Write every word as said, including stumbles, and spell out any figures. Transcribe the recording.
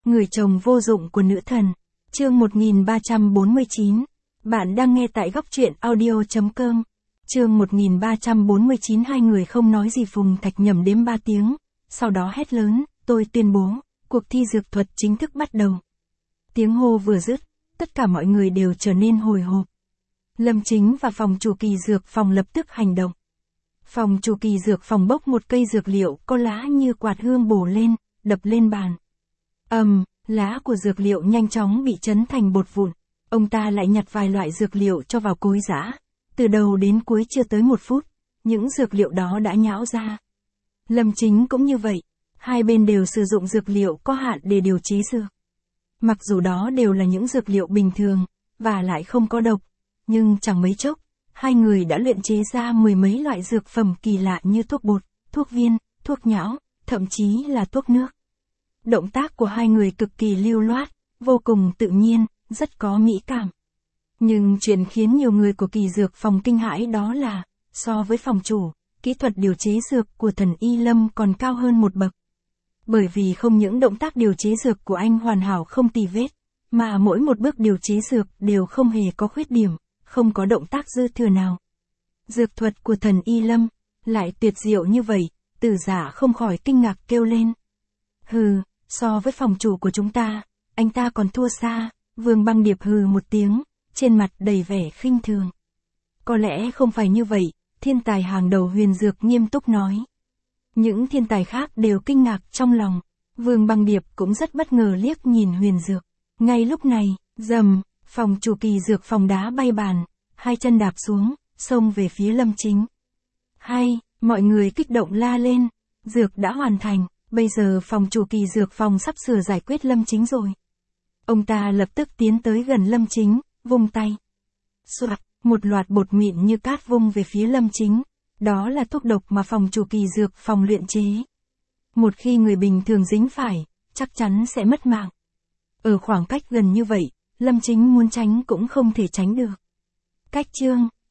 Người chồng vô dụng của nữ thần. Chương một nghìn ba trăm bốn mươi chín. Bạn đang nghe tại góc truyện audio chấm com. Chương một nghìn ba trăm bốn mươi chín. Hai người không nói gì. Phùng Thạch nhẩm đếm ba tiếng, sau đó hét lớn, tôi tuyên bố, cuộc thi dược thuật chính thức bắt đầu. Tiếng hô vừa dứt, tất cả mọi người đều trở nên hồi hộp. Lâm Chính và phòng chủ kỳ dược phòng lập tức hành động. Phòng chủ kỳ dược phòng bốc một cây dược liệu có lá như quạt hương bổ lên, đập lên bàn. ầm, um, lá của dược liệu nhanh chóng bị chấn thành bột vụn. Ông ta lại nhặt vài loại dược liệu cho vào cối giã. Từ đầu đến cuối chưa tới một phút, những dược liệu đó đã nhão ra. Lâm Chính cũng như vậy, hai bên đều sử dụng dược liệu có hạn để điều chế dược. Mặc dù đó đều là những dược liệu bình thường, và lại không có độc, nhưng chẳng mấy chốc, hai người đã luyện chế ra mười mấy loại dược phẩm kỳ lạ như thuốc bột, thuốc viên, thuốc nhão, thậm chí là thuốc nước. Động tác của hai người cực kỳ lưu loát, vô cùng tự nhiên, rất có mỹ cảm. Nhưng chuyện khiến nhiều người của kỳ dược phòng kinh hãi đó là, so với phòng chủ, kỹ thuật điều chế dược của thần Y Lâm còn cao hơn một bậc. Bởi vì không những động tác điều chế dược của anh hoàn hảo không tì vết, mà mỗi một bước điều chế dược đều không hề có khuyết điểm, không có động tác dư thừa nào. Dược thuật của thần Y Lâm lại tuyệt diệu như vậy, Tử Giả không khỏi kinh ngạc kêu lên. Hừ, so với phòng chủ của chúng ta, anh ta còn thua xa. Vương Băng Điệp hừ một tiếng, trên mặt đầy vẻ khinh thường. Có lẽ không phải như vậy, thiên tài hàng đầu huyền dược nghiêm túc nói. Những thiên tài khác đều kinh ngạc trong lòng. Vương Băng Điệp cũng rất bất ngờ liếc nhìn huyền dược. Ngay lúc này, rầm, phòng chủ kỳ dược phòng đá bay bàn, hai chân đạp xuống, xông về phía Lâm Chính. Hay, mọi người kích động la lên, dược đã hoàn thành, bây giờ phòng chủ kỳ dược phòng sắp sửa giải quyết Lâm Chính rồi. Ông ta lập tức tiến tới gần Lâm Chính, vung tay. Soạt, một loạt bột mịn như cát vung về phía Lâm Chính. Đó là thuốc độc mà phòng chủ kỳ dược phòng luyện chế. Một khi người bình thường dính phải, chắc chắn sẽ mất mạng. Ở khoảng cách gần như vậy, Lâm Chính muốn tránh cũng không thể tránh được. Cách chương